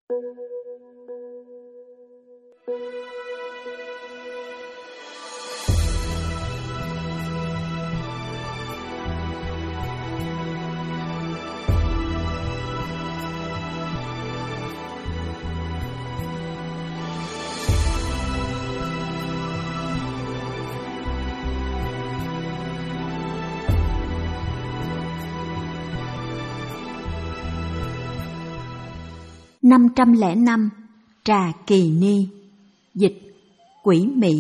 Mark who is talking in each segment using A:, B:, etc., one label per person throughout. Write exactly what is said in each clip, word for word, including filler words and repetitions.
A: năm trăm lẻ năm. Trà Kỳ Ni. Dịch: Quỷ mị.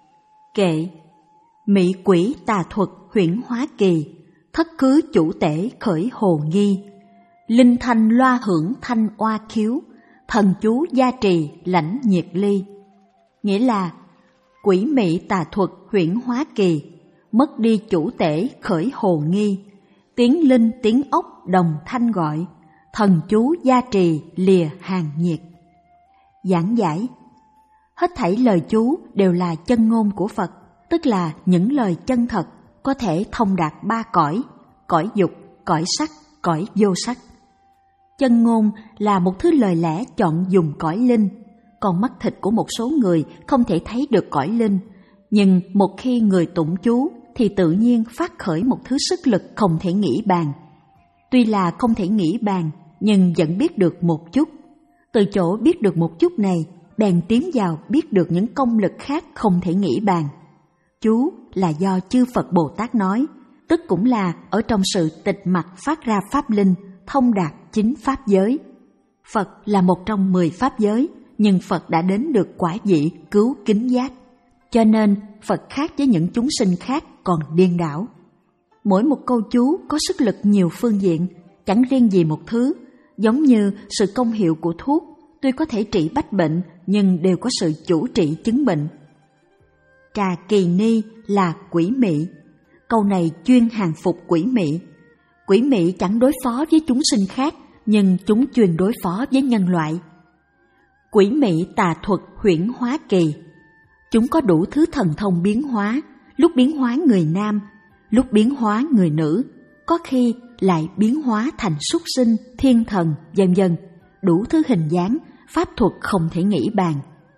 A: Kệ: Mị quỷ tà thuật huyễn hóa kỳ, thất cứ chủ tể khởi hồ nghi. Linh thanh loa hưởng thanh oa khiếu, thần chú gia trì lãnh nhiệt ly. Nghĩa là quỷ mị tà thuật huyễn hóa kỳ, mất đi chủ tể khởi hồ nghi. Tiếng linh tiếng ốc đồng thanh gọi, thần chú gia trì lìa hàng nhiệt. Giảng giải: hết thảy lời chú đều là chân ngôn của Phật, tức là những lời chân thật, có thể thông đạt ba cõi: cõi dục, cõi sắc, cõi vô sắc. Chân ngôn là một thứ lời lẽ chọn dùng cõi linh. Còn mắt thịt của một số người không thể thấy được cõi linh, nhưng một khi người tụng chú thì tự nhiên phát khởi một thứ sức lực không thể nghĩ bàn. Tuy là không thể nghĩ bàn, nhưng vẫn biết được một chút. Từ chỗ biết được một chút này, bèn tiến vào biết được những công lực khác không thể nghĩ bàn. Chú là do chư Phật Bồ Tát nói, tức cũng là ở trong sự tịch mặc phát ra pháp linh, thông đạt chính pháp giới. Phật là một trong mười pháp giới, nhưng Phật đã đến được quả vị cứu kính giác. Cho nên Phật khác với những chúng sinh khác còn điên đảo. Mỗi một câu chú có sức lực nhiều phương diện, chẳng riêng gì một thứ, giống như sự công hiệu của thuốc, tuy có thể trị bách bệnh nhưng đều có sự chủ trị chứng bệnh. Trà Kỳ Ni là quỷ mị. Câu này chuyên hàng phục quỷ mị. Quỷ mị chẳng đối phó với chúng sinh khác, nhưng chúng chuyên đối phó với nhân loại. Quỷ mị tà thuật huyễn hóa kỳ. Chúng có đủ thứ thần thông biến hóa, lúc biến hóa người nam, lúc biến hóa người nữ, có khi lại biến hóa thành súc sinh, thiên thần, vân vân, đủ thứ hình dáng, pháp thuật không thể nghĩ bàn.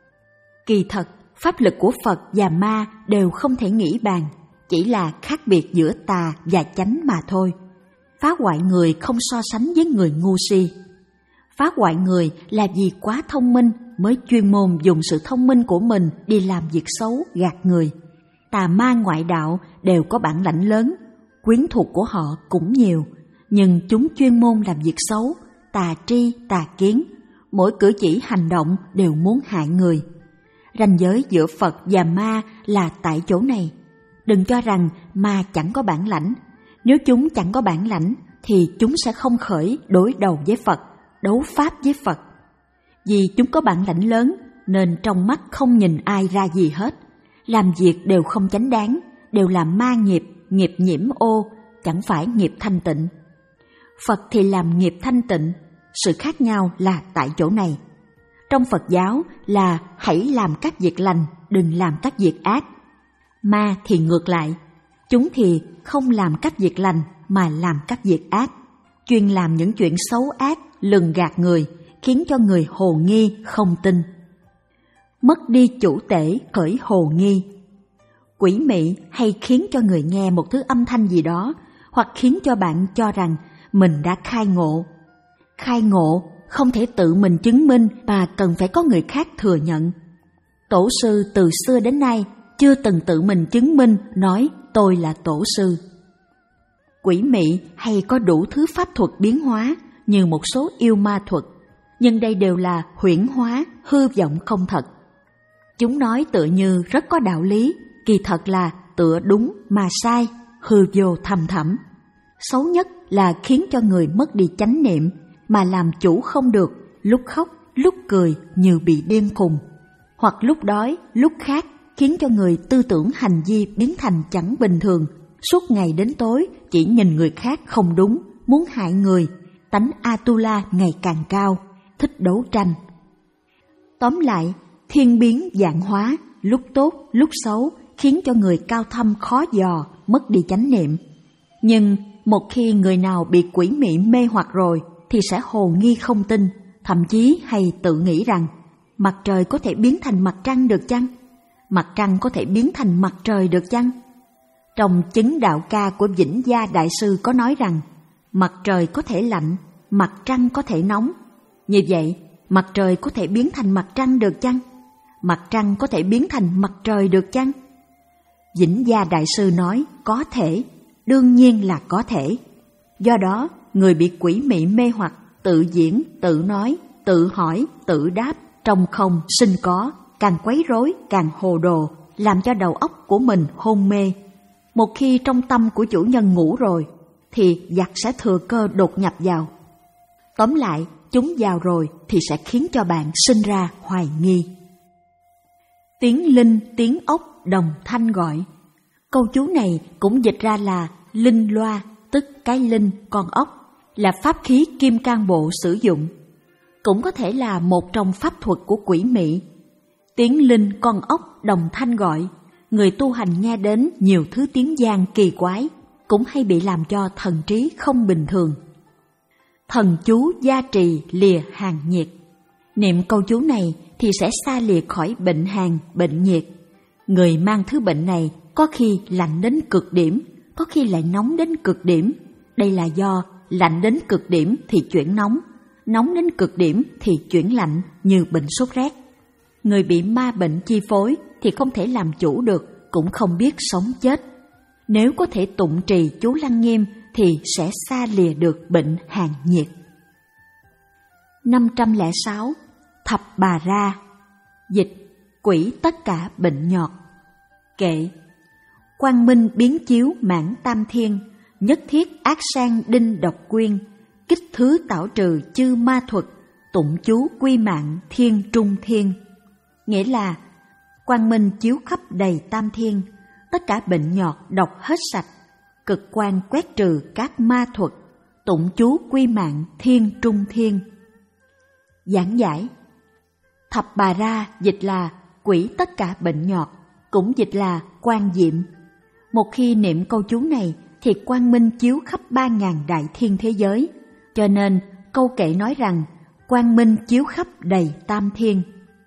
A: Kỳ thật, pháp lực của Phật và ma đều không thể nghĩ bàn, chỉ là khác biệt giữa tà và chánh mà thôi. Phá hoại người không so sánh với người ngu si. Phá hoại người là vì quá thông minh mới chuyên môn dùng sự thông minh của mình đi làm việc xấu gạt người. Tà ma ngoại đạo đều có bản lãnh lớn, quyến thuộc của họ cũng nhiều, nhưng chúng chuyên môn làm việc xấu, tà tri, tà kiến, mỗi cử chỉ hành động đều muốn hại người. Ranh giới giữa Phật và ma là tại chỗ này. Đừng cho rằng ma chẳng có bản lãnh. Nếu chúng chẳng có bản lãnh thì chúng sẽ không khởi đối đầu với Phật, đấu pháp với Phật. Vì chúng có bản lãnh lớn nên trong mắt không nhìn ai ra gì hết. Làm việc đều không chánh đáng, đều là ma nghiệp, nghiệp nhiễm ô, chẳng phải nghiệp thanh tịnh. Phật thì làm nghiệp thanh tịnh, sự khác nhau là tại chỗ này. Trong Phật giáo là hãy làm các việc lành, đừng làm các việc ác. Ma thì ngược lại, chúng thì không làm các việc lành mà làm các việc ác, chuyên làm những chuyện xấu ác, lường gạt người, khiến cho người hồ nghi không tin. Mất đi chủ tể khởi hồ nghi. Quỷ mị hay khiến cho người nghe một thứ âm thanh gì đó, hoặc khiến cho bạn cho rằng mình đã khai ngộ. Khai ngộ không thể tự mình chứng minh mà cần phải có người khác thừa nhận. Tổ sư từ xưa đến nay chưa từng tự mình chứng minh nói tôi là tổ sư. Quỷ mị hay có đủ thứ pháp thuật biến hóa như một số yêu ma thuật, nhưng đây đều là huyễn hóa, hư vọng không thật. Chúng nói tựa như rất có đạo lý, kỳ thật là tựa đúng mà sai, hư vô thầm thẳm. Xấu nhất là khiến cho người mất đi chánh niệm, mà làm chủ không được, lúc khóc, lúc cười như bị điên khùng. Hoặc lúc đói, lúc khát, khiến cho người tư tưởng hành vi biến thành chẳng bình thường, suốt ngày đến tối chỉ nhìn người khác không đúng, muốn hại người, tánh Atula ngày càng cao, thích đấu tranh. Tóm lại, thiên biến vạn hóa, lúc tốt, lúc xấu, khiến cho người cao thâm khó dò, mất đi chánh niệm. Nhưng một khi người nào bị quỷ mị mê hoặc rồi, thì sẽ hồ nghi không tin, thậm chí hay tự nghĩ rằng mặt trời có thể biến thành mặt trăng được chăng? Mặt trăng có thể biến thành mặt trời được chăng? Trong chứng đạo ca của Vĩnh Gia Đại Sư có nói rằng mặt trời có thể lạnh, mặt trăng có thể nóng. Như vậy, mặt trời có thể biến thành mặt trăng được chăng? Mặt trăng có thể biến thành mặt trời được chăng? Vĩnh Gia Đại Sư nói có thể, đương nhiên là có thể. Do đó, người bị quỷ mị mê hoặc tự diễn, tự nói, tự hỏi, tự đáp, trong không sinh có, càng quấy rối, càng hồ đồ, làm cho đầu óc của mình hôn mê. Một khi trong tâm của chủ nhân ngủ rồi, thì giặc sẽ thừa cơ đột nhập vào. Tóm lại, chúng vào rồi thì sẽ khiến cho bạn sinh ra hoài nghi. Tiếng linh, tiếng ốc đồng thanh gọi. Câu chú này cũng dịch ra là linh loa, tức cái linh, con ốc, là pháp khí kim cang bộ sử dụng. Cũng có thể là một trong pháp thuật của quỷ mị. Tiếng linh, con ốc đồng thanh gọi, người tu hành nghe đến nhiều thứ tiếng vang kỳ quái, cũng hay bị làm cho thần trí không bình thường. Thần chú gia trì lìa hàn nhiệt. Niệm câu chú này thì sẽ xa lìa khỏi bệnh hàn, bệnh nhiệt. Người mang thứ bệnh này có khi lạnh đến cực điểm, có khi lại nóng đến cực điểm. Đây là do lạnh đến cực điểm thì chuyển nóng, nóng đến cực điểm thì chuyển lạnh, như bệnh sốt rét. Người bị ma bệnh chi phối thì không thể làm chủ được, cũng không biết sống chết. Nếu có thể tụng trì chú Lăng Nghiêm thì sẽ xa lìa được bệnh hàn nhiệt. năm trăm lẻ sáu. Thập Bà Ra. Dịch: quỷ tất cả bệnh nhọt. Kệ: quang minh biến chiếu mãn tam thiên, nhất thiết ác sang đinh độc quyên, kích thứ tảo trừ chư ma thuật, tụng chú quy mạng thiên trung thiên. Nghĩa là quang minh chiếu khắp đầy tam thiên, tất cả bệnh nhọt độc hết sạch, cực quang quét trừ các ma thuật, tụng chú quy mạng thiên trung thiên. Giảng giải: Thập Bà Ra dịch là quỷ tất cả bệnh nhọt, cũng dịch là quang diệm. Một khi niệm câu chú này thì quang minh chiếu khắp ba ngàn đại thiên thế giới, cho nên câu kệ nói rằng quang minh chiếu khắp đầy tam thiên.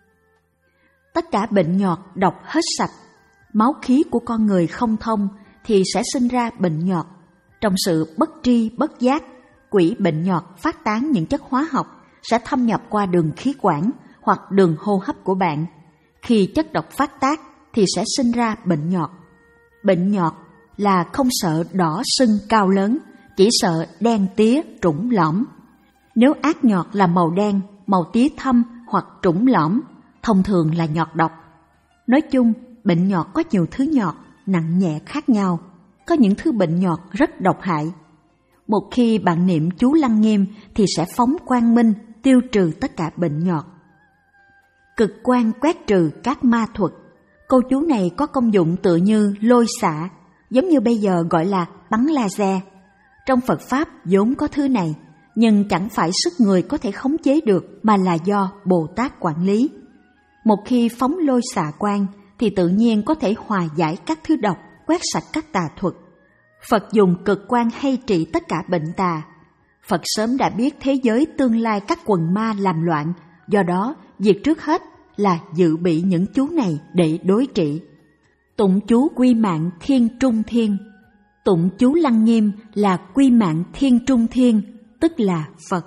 A: Tất cả bệnh nhọt độc hết sạch, máu khí của con người không thông thì sẽ sinh ra bệnh nhọt. Trong sự bất tri bất giác, quỷ bệnh nhọt phát tán những chất hóa học sẽ thâm nhập qua đường khí quản hoặc đường hô hấp của bạn. Khi chất độc phát tác thì sẽ sinh ra bệnh nhọt. Bệnh nhọt là không sợ đỏ sưng cao lớn, chỉ sợ đen tía trũng lõm. Nếu ác nhọt là màu đen, màu tía thâm hoặc trũng lõm, thông thường là nhọt độc. Nói chung, bệnh nhọt có nhiều thứ nhọt, nặng nhẹ khác nhau. Có những thứ bệnh nhọt rất độc hại. Một khi bạn niệm chú Lăng Nghiêm thì sẽ phóng quang minh, tiêu trừ tất cả bệnh nhọt. Cực quang quét trừ các ma thuật. Câu chú này có công dụng tựa như lôi xạ, giống như bây giờ gọi là bắn laser. Trong Phật Pháp vốn có thứ này, nhưng chẳng phải sức người có thể khống chế được mà là do Bồ Tát quản lý. Một khi phóng lôi xạ quang thì tự nhiên có thể hòa giải các thứ độc, quét sạch các tà thuật. Phật dùng cực quang hay trị tất cả bệnh tà. Phật sớm đã biết thế giới tương lai các quần ma làm loạn, do đó việc trước hết là dự bị những chú này để đối trị. Tụng chú quy mạng thiên trung thiên. Tụng chú Lăng Nghiêm là quy mạng thiên trung thiên, tức là Phật.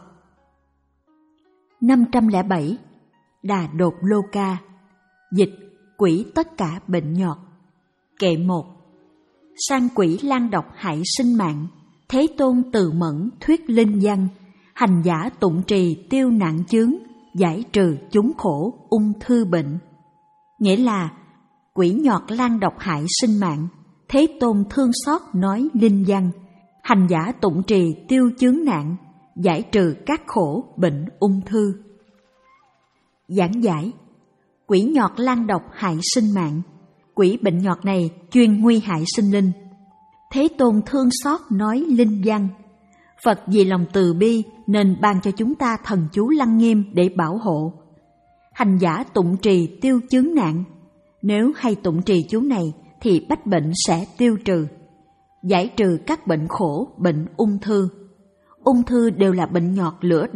A: năm trăm lẻ bảy. Đà Đột Lô Ca. Dịch: quỷ tất cả bệnh nhọt. Kệ một. Sang quỷ lan độc hại sinh mạng, Thế Tôn từ mẫn thuyết linh văn, hành giả tụng trì tiêu nạn chướng, giải trừ chúng khổ ung thư bệnh. Nghĩa là quỷ nhọt lan độc hại sinh mạng, Thế Tôn thương xót nói linh văn, hành giả tụng trì tiêu chướng nạn, giải trừ các khổ bệnh ung thư. Giảng giải: quỷ nhọt lan độc hại sinh mạng, quỷ bệnh nhọt này chuyên nguy hại sinh linh. Thế Tôn thương xót nói linh văn. Phật vì lòng từ bi nên ban cho chúng ta thần chú Lăng Nghiêm để bảo hộ. Hành giả tụng trì tiêu chướng nạn. Nếu hay tụng trì chú này thì bách bệnh sẽ tiêu trừ, giải trừ các bệnh khổ, bệnh ung thư. Ung thư đều là bệnh nhọt lửa độc,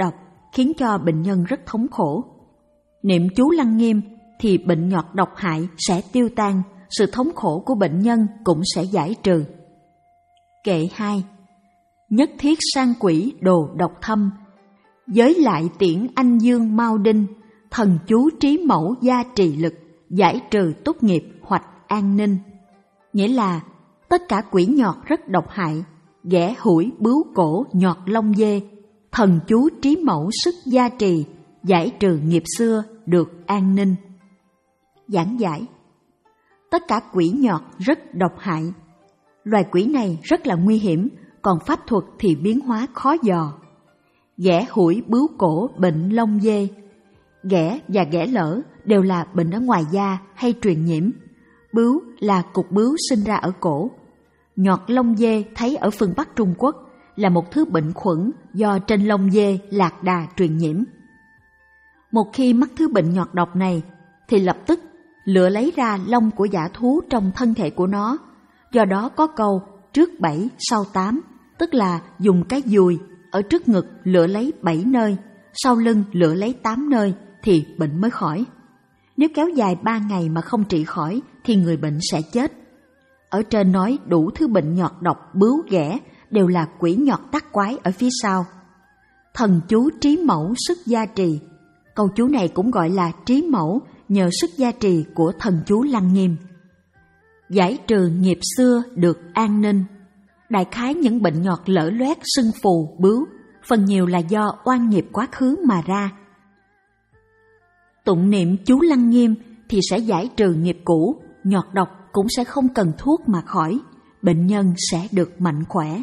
A: khiến cho bệnh nhân rất thống khổ. Niệm chú Lăng Nghiêm thì bệnh nhọt độc hại sẽ tiêu tan, sự thống khổ của bệnh nhân cũng sẽ giải trừ. Kệ hai. Nhất thiết sang quỷ đồ độc thâm, giới lại tiễn anh dương mau đinh, thần chú trí mẫu gia trì lực, giải trừ tốt nghiệp hoạch an ninh. Nghĩa là tất cả quỷ nhọt rất độc hại, ghẻ hủi bướu cổ nhọt lông dê, thần chú trí mẫu sức gia trì, giải trừ nghiệp xưa được an ninh. Giảng giải. Tất cả quỷ nhọt rất độc hại. Loài quỷ này rất là nguy hiểm, còn pháp thuật thì biến hóa khó dò. Ghẻ hủi bướu cổ bệnh lông dê. Ghẻ và ghẻ lở đều là bệnh ở ngoài da hay truyền nhiễm. Bướu là cục bướu sinh ra ở cổ. Nhọt lông dê thấy ở phương Bắc Trung Quốc là một thứ bệnh khuẩn do trên lông dê lạc đà truyền nhiễm. Một khi mắc thứ bệnh nhọt độc này thì lập tức lựa lấy ra lông của dã thú trong thân thể của nó. Do đó có câu trước bảy sau tám, tức là dùng cái dùi ở trước ngực lựa lấy bảy nơi, sau lưng lựa lấy tám nơi thì bệnh mới khỏi. Nếu kéo dài ba ngày mà không trị khỏi thì người bệnh sẽ chết. Ở trên nói đủ thứ bệnh nhọt độc bướu ghẻ đều là quỷ nhọt tác quái ở phía sau. Thần chú trí mẫu sức gia trì. Câu chú này cũng gọi là trí mẫu nhờ sức gia trì của thần chú Lăng Nghiêm. Giải trừ nghiệp xưa được an ninh. Đại khái những bệnh nhọt lở loét, sưng phù, bướu phần nhiều là do oan nghiệp quá khứ mà ra. Tụng niệm chú Lăng Nghiêm thì sẽ giải trừ nghiệp cũ, nhọt độc cũng sẽ không cần thuốc mà khỏi, bệnh nhân sẽ được mạnh khỏe.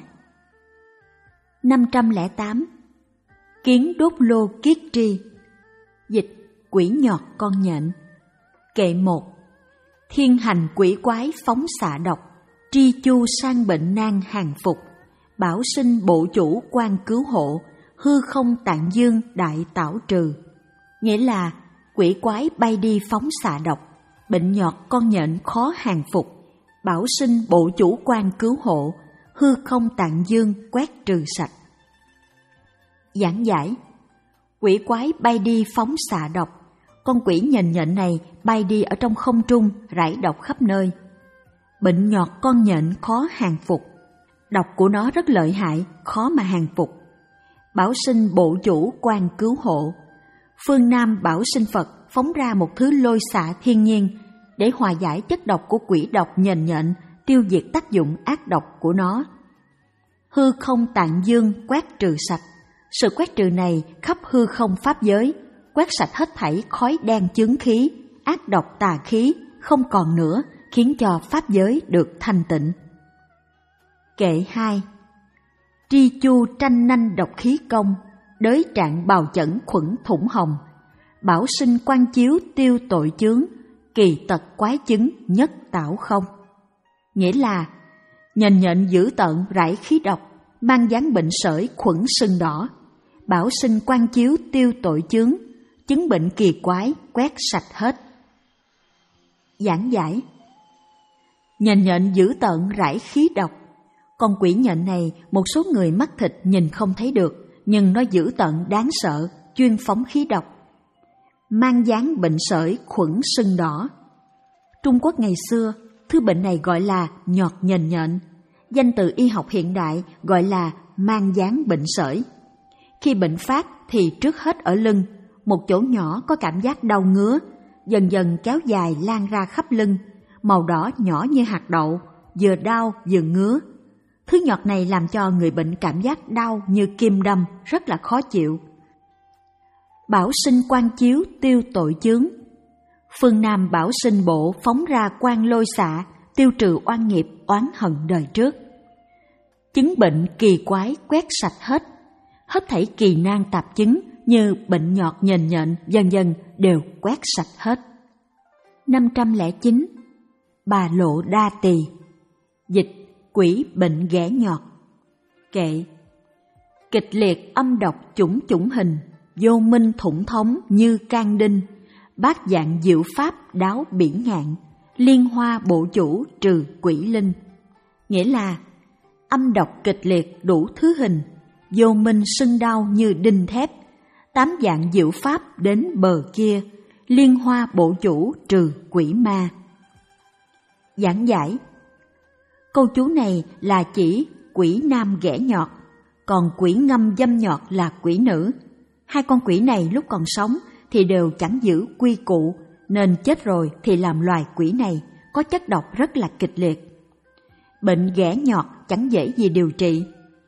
A: năm trăm lẻ tám. Kiến đốt lô kiết tri. Dịch quỷ nhọt con nhện. Kệ một. Thiên hành quỷ quái phóng xạ độc, tri chu sang bệnh nan hàng phục, bảo sinh bộ chủ quan cứu hộ, hư không tạng dương đại tảo trừ. Nghĩa là quỷ quái bay đi phóng xạ độc, bệnh nhọt con nhện khó hàng phục, bảo sinh bộ chủ quan cứu hộ, hư không tạng dương quét trừ sạch. Giảng giải. Quỷ quái bay đi phóng xạ độc. Con quỷ nhện nhện này bay đi ở trong không trung, rải độc khắp nơi. Bệnh nhọt con nhện khó hàng phục. Độc của nó rất lợi hại, khó mà hàng phục. Bảo sinh bộ chủ quan cứu hộ. Phương Nam bảo sinh Phật phóng ra một thứ lôi xạ thiên nhiên để hòa giải chất độc của quỷ độc nhện nhện, tiêu diệt tác dụng ác độc của nó. Hư không tạng dương quét trừ sạch. Sự quét trừ này khắp hư không pháp giới, quét sạch hết thảy khói đen chướng khí, ác độc tà khí, không còn nữa, khiến cho pháp giới được thanh tịnh. Kệ hai. Tri chu tranh nanh độc khí công, đới trạng bào chẩn khuẩn thủng hồng, bảo sinh quan chiếu tiêu tội chướng, kỳ tật quái chứng nhất tảo không. Nghĩa là nhện nhện dữ tợn rải khí độc, mang dáng bệnh sởi khuẩn sưng đỏ, bảo sinh quan chiếu tiêu tội chướng, chứng bệnh kỳ quái quét sạch hết. Giảng giải. Nhện nhện dữ tợn rải khí độc. Con quỷ nhện này một số người mắt thịt nhìn không thấy được, nhưng nó dữ tợn đáng sợ, chuyên phóng khí độc. Mang dáng bệnh sởi khuẩn sưng đỏ. Trung Quốc ngày xưa, thứ bệnh này gọi là nhọt nhện nhện. Danh từ y học hiện đại gọi là mang dáng bệnh sởi. Khi bệnh phát thì trước hết ở lưng, một chỗ nhỏ có cảm giác đau ngứa, dần dần kéo dài lan ra khắp lưng, màu đỏ nhỏ như hạt đậu, vừa đau vừa ngứa. Thứ nhọt này làm cho người bệnh cảm giác đau như kim đâm, rất là khó chịu. Bảo sinh quan chiếu tiêu tội chướng. Phương Nam bảo sinh bộ phóng ra quan lôi xạ, tiêu trừ oan nghiệp oán hận đời trước. Chứng bệnh kỳ quái quét sạch hết. Hết thảy kỳ nan tạp chứng như bệnh nhọt nhện nhện vân vân đều quét sạch hết. năm trăm lẻ chín. Bà lộ đa tỳ. Dịch quỷ bệnh ghẻ nhọt. Kệ. Kịch liệt âm độc chủng chủng hình, vô minh thủng thống như can đinh, bát dạng diệu pháp đáo biển ngạn, liên hoa bộ chủ trừ quỷ linh. Nghĩa là âm độc kịch liệt đủ thứ hình, vô minh sưng đau như đinh thép, tám dạng diệu pháp đến bờ kia, liên hoa bổ chủ trừ quỷ ma. Giảng giải. Câu chú này là chỉ quỷ nam ghẻ nhọt, còn quỷ ngâm dâm nhọt là quỷ nữ. Hai con quỷ này lúc còn sống thì đều chẳng giữ quy củ, nên chết rồi thì làm loài quỷ này, có chất độc rất là kịch liệt. Bệnh ghẻ nhọt chẳng dễ gì điều trị.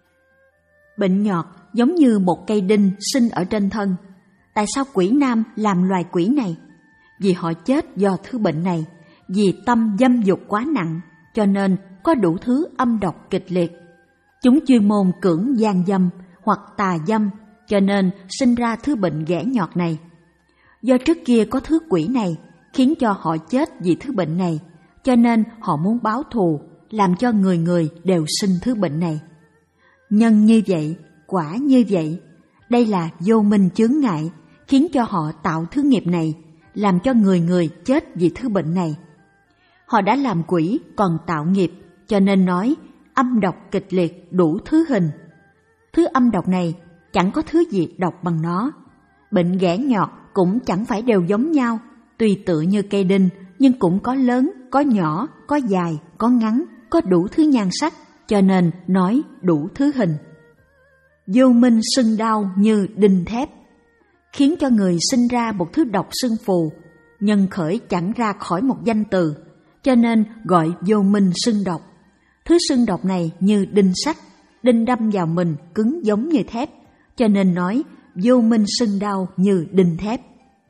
A: Bệnh nhọt giống như một cây đinh sinh ở trên thân. Tại sao quỷ nam làm loài quỷ này? Vì họ chết do thứ bệnh này, vì tâm dâm dục quá nặng, cho nên có đủ thứ âm độc kịch liệt. Chúng chuyên môn cưỡng gian dâm hoặc tà dâm, cho nên sinh ra thứ bệnh ghẻ nhọt này. Do trước kia có thứ quỷ này, khiến cho họ chết vì thứ bệnh này, cho nên họ muốn báo thù, làm cho người người đều sinh thứ bệnh này. Nhân như vậy, quả như vậy, đây là vô minh chướng ngại, khiến cho họ tạo thứ nghiệp này, làm cho người người chết vì thứ bệnh này. Họ đã làm quỷ còn tạo nghiệp, cho nên nói âm độc kịch liệt đủ thứ hình. Thứ âm độc này chẳng có thứ gì độc bằng nó. Bệnh ghẻ nhọt cũng chẳng phải đều giống nhau, tùy tự như cây đinh, nhưng cũng có lớn, có nhỏ, có dài, có ngắn, có đủ thứ nhan sắc, cho nên nói đủ thứ hình. Vô minh sưng đau như đinh thép, khiến cho người sinh ra một thứ độc sưng phù, nhân khởi chẳng ra khỏi một danh từ, cho nên gọi vô minh sưng độc. Thứ sưng độc này như đinh sắt, đinh đâm vào mình cứng giống như thép, cho nên nói vô minh sưng đau như đinh thép.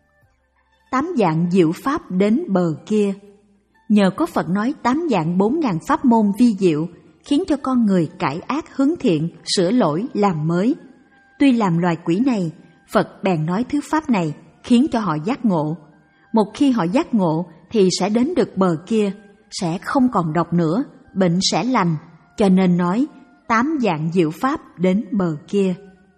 A: Tám dạng diệu pháp đến bờ kia. Nhờ có Phật nói tám dạng bốn ngàn pháp môn vi diệu, khiến cho con người cải ác hướng thiện, sửa lỗi làm mới. Tuy làm loài quỷ này, Phật bèn nói thứ pháp này, khiến cho họ giác ngộ. Một khi họ giác ngộ thì sẽ đến được bờ kia, sẽ không còn độc nữa, bệnh sẽ lành, cho nên nói tám dạng diệu pháp đến bờ kia.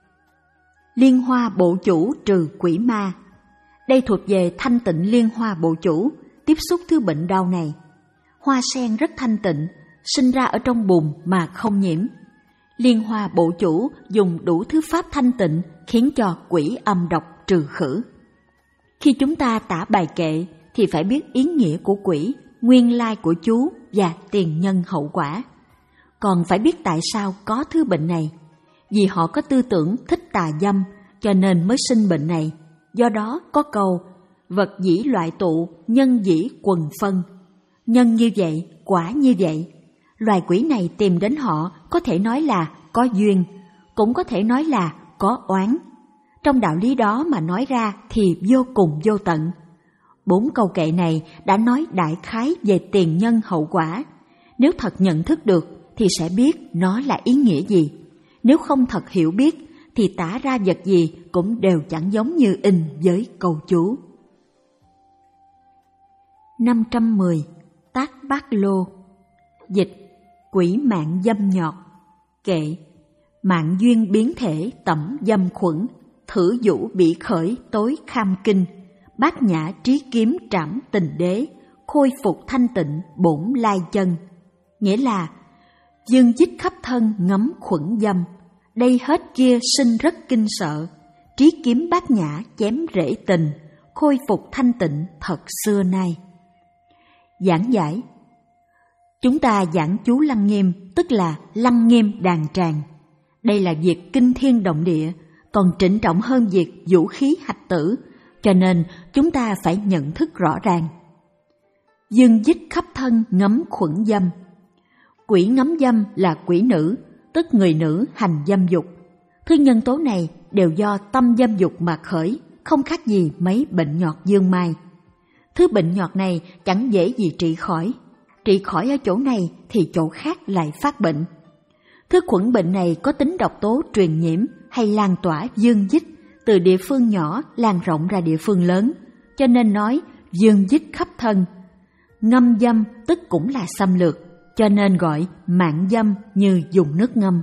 A: Liên hoa bộ chủ trừ quỷ ma. Đây thuộc về thanh tịnh liên hoa bộ chủ, tiếp xúc thứ bệnh đau này. Hoa sen rất thanh tịnh, sinh ra ở trong bùn mà không nhiễm. Liên hoa bộ chủ dùng đủ thứ pháp thanh tịnh, khiến cho quỷ âm độc trừ khử. Khi chúng ta tả bài kệ thì phải biết ý nghĩa của quỷ, nguyên lai của chú và tiền nhân hậu quả. Còn phải biết tại sao có thứ bệnh này. Vì họ có tư tưởng thích tà dâm, cho nên mới sinh bệnh này. Do đó có câu, vật dĩ loại tụ, nhân dĩ quần phân. Nhân như vậy, quả như vậy. Loài quỷ này tìm đến họ có thể nói là có duyên, cũng có thể nói là có oán. Trong đạo lý đó mà nói ra thì vô cùng vô tận. Bốn câu kệ này đã nói đại khái về tiền nhân hậu quả. Nếu thật nhận thức được thì sẽ biết nó là ý nghĩa gì. Nếu không thật hiểu biết thì tả ra vật gì cũng đều chẳng giống như in với câu chú. năm trăm mười. Tác Bát Lô. Dịch: quỷ mạng dâm nhọt. Kệ: mạng duyên biến thể tẩm dâm khuẩn, thử vũ bị khởi tối kham kinh, bát nhã trí kiếm trảm tình đế, khôi phục thanh tịnh bổn lai chân. Nghĩa là dương chích khắp thân ngấm khuẩn dâm, đây hết kia sinh rất kinh sợ, trí kiếm bát nhã chém rễ tình, khôi phục thanh tịnh thật xưa nay. Giảng giải. Chúng ta giảng chú Lăng Nghiêm, tức là Lăng Nghiêm đàn tràng. Đây là việc kinh thiên động địa, còn trịnh trọng hơn việc vũ khí hạch tử, cho nên chúng ta phải nhận thức rõ ràng. Dương dích khắp thân ngấm khuẩn dâm. Quỷ ngấm dâm là quỷ nữ, tức người nữ hành dâm dục. Thứ nhân tố này đều do tâm dâm dục mà khởi, không khác gì mấy bệnh nhọt dương mai. Thứ bệnh nhọt này chẳng dễ gì trị khỏi. Trị khỏi ở chỗ này thì chỗ khác lại phát bệnh. Thứ khuẩn bệnh này có tính độc tố truyền nhiễm hay lan tỏa dương dích, từ địa phương nhỏ lan rộng ra địa phương lớn, cho nên nói dương dích khắp thân. Ngâm dâm tức cũng là xâm lược, cho nên gọi mạng dâm như dùng nước ngâm.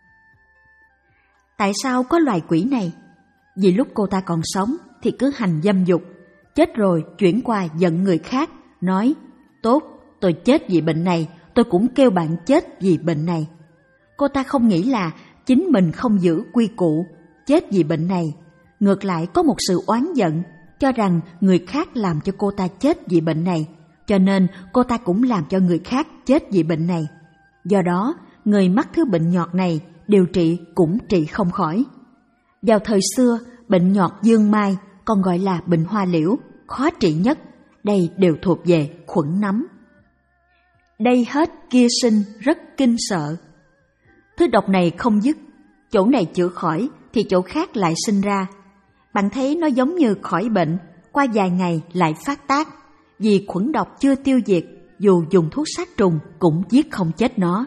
A: Tại sao có loài quỷ này? Vì lúc cô ta còn sống thì cứ hành dâm dục, chết rồi chuyển qua giận người khác, nói tốt, tôi chết vì bệnh này, tôi cũng kêu bạn chết vì bệnh này. Cô ta không nghĩ là chính mình không giữ quy củ, chết vì bệnh này. ngược lại có một sự oán giận, cho rằng người khác làm cho cô ta chết vì bệnh này, cho nên cô ta cũng làm cho người khác chết vì bệnh này. Do đó, người mắc thứ bệnh nhọt này điều trị cũng trị không khỏi. Vào thời xưa, bệnh nhọt dương mai, còn gọi là bệnh hoa liễu, khó trị nhất, đây đều thuộc về khuẩn nấm. Đây hết kia sinh rất kinh sợ. Thứ độc này không dứt, chỗ này chữa khỏi thì chỗ khác lại sinh ra. Bạn thấy nó giống như khỏi bệnh, qua vài ngày lại phát tác, vì khuẩn độc chưa tiêu diệt, dù dùng thuốc sát trùng cũng giết không chết nó.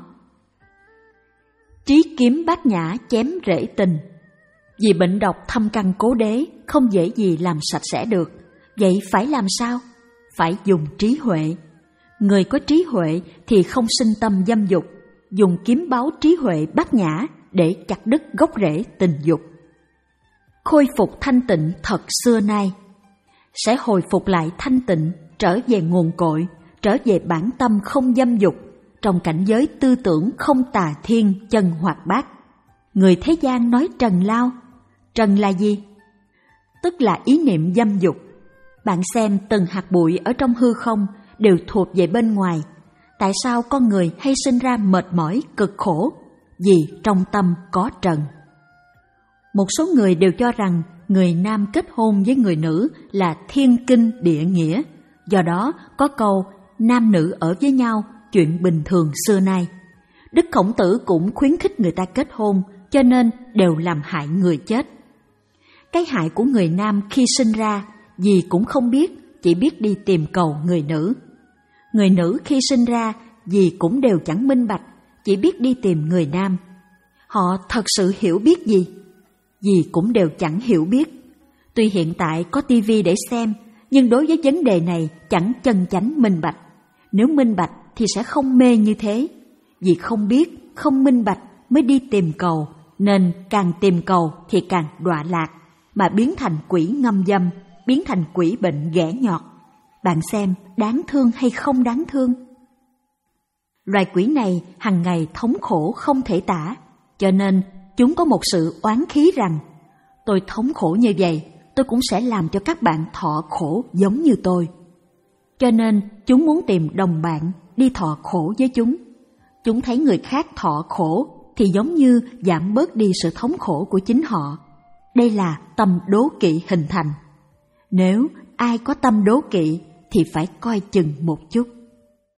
A: Trí kiếm bát nhã chém rễ tình. Vì bệnh độc thâm căn cố đế, không dễ gì làm sạch sẽ được. Vậy phải làm sao? Phải dùng trí huệ. Người có trí huệ thì không sinh tâm dâm dục, dùng kiếm báu trí huệ bát nhã để chặt đứt gốc rễ tình dục. Khôi phục thanh tịnh thật xưa nay. Sẽ hồi phục lại thanh tịnh, trở về nguồn cội, trở về bản tâm không dâm dục, trong cảnh giới tư tưởng không tà thiên chân hoạt bát. Người thế gian nói trần lao. Trần là gì? Tức là ý niệm dâm dục. Bạn xem từng hạt bụi ở trong hư không đều thuộc về bên ngoài. Tại sao con người hay sinh ra mệt mỏi, cực khổ? Vì trong tâm có trần. Một số người đều cho rằng người nam kết hôn với người nữ là thiên kinh địa nghĩa. Do đó có câu nam nữ ở với nhau chuyện bình thường xưa nay. Đức Khổng Tử cũng khuyến khích người ta kết hôn, cho nên đều làm hại người chết. Cái hại của người nam khi sinh ra gì cũng không biết, chỉ biết đi tìm cầu người nữ. Người nữ khi sinh ra gì cũng đều chẳng minh bạch, chỉ biết đi tìm người nam. Họ thật sự hiểu biết gì? Gì cũng đều chẳng hiểu biết. Tuy hiện tại có tivi để xem, nhưng đối với vấn đề này chẳng chân chánh minh bạch. Nếu minh bạch thì sẽ không mê như thế. Vì không biết, không minh bạch mới đi tìm cầu, nên càng tìm cầu thì càng đọa lạc, mà biến thành quỷ ngâm dâm, biến thành quỷ bệnh ghẻ nhọt. Bạn xem đáng thương hay không đáng thương? Loài quỷ này hằng ngày thống khổ không thể tả, cho nên chúng có một sự oán khí rằng tôi thống khổ như vậy, tôi cũng sẽ làm cho các bạn thọ khổ giống như tôi. Cho nên chúng muốn tìm đồng bạn đi thọ khổ với chúng. Chúng thấy người khác thọ khổ thì giống như giảm bớt đi sự thống khổ của chính họ. Đây là tâm đố kỵ hình thành. Nếu ai có tâm đố kỵ thì phải coi chừng một chút.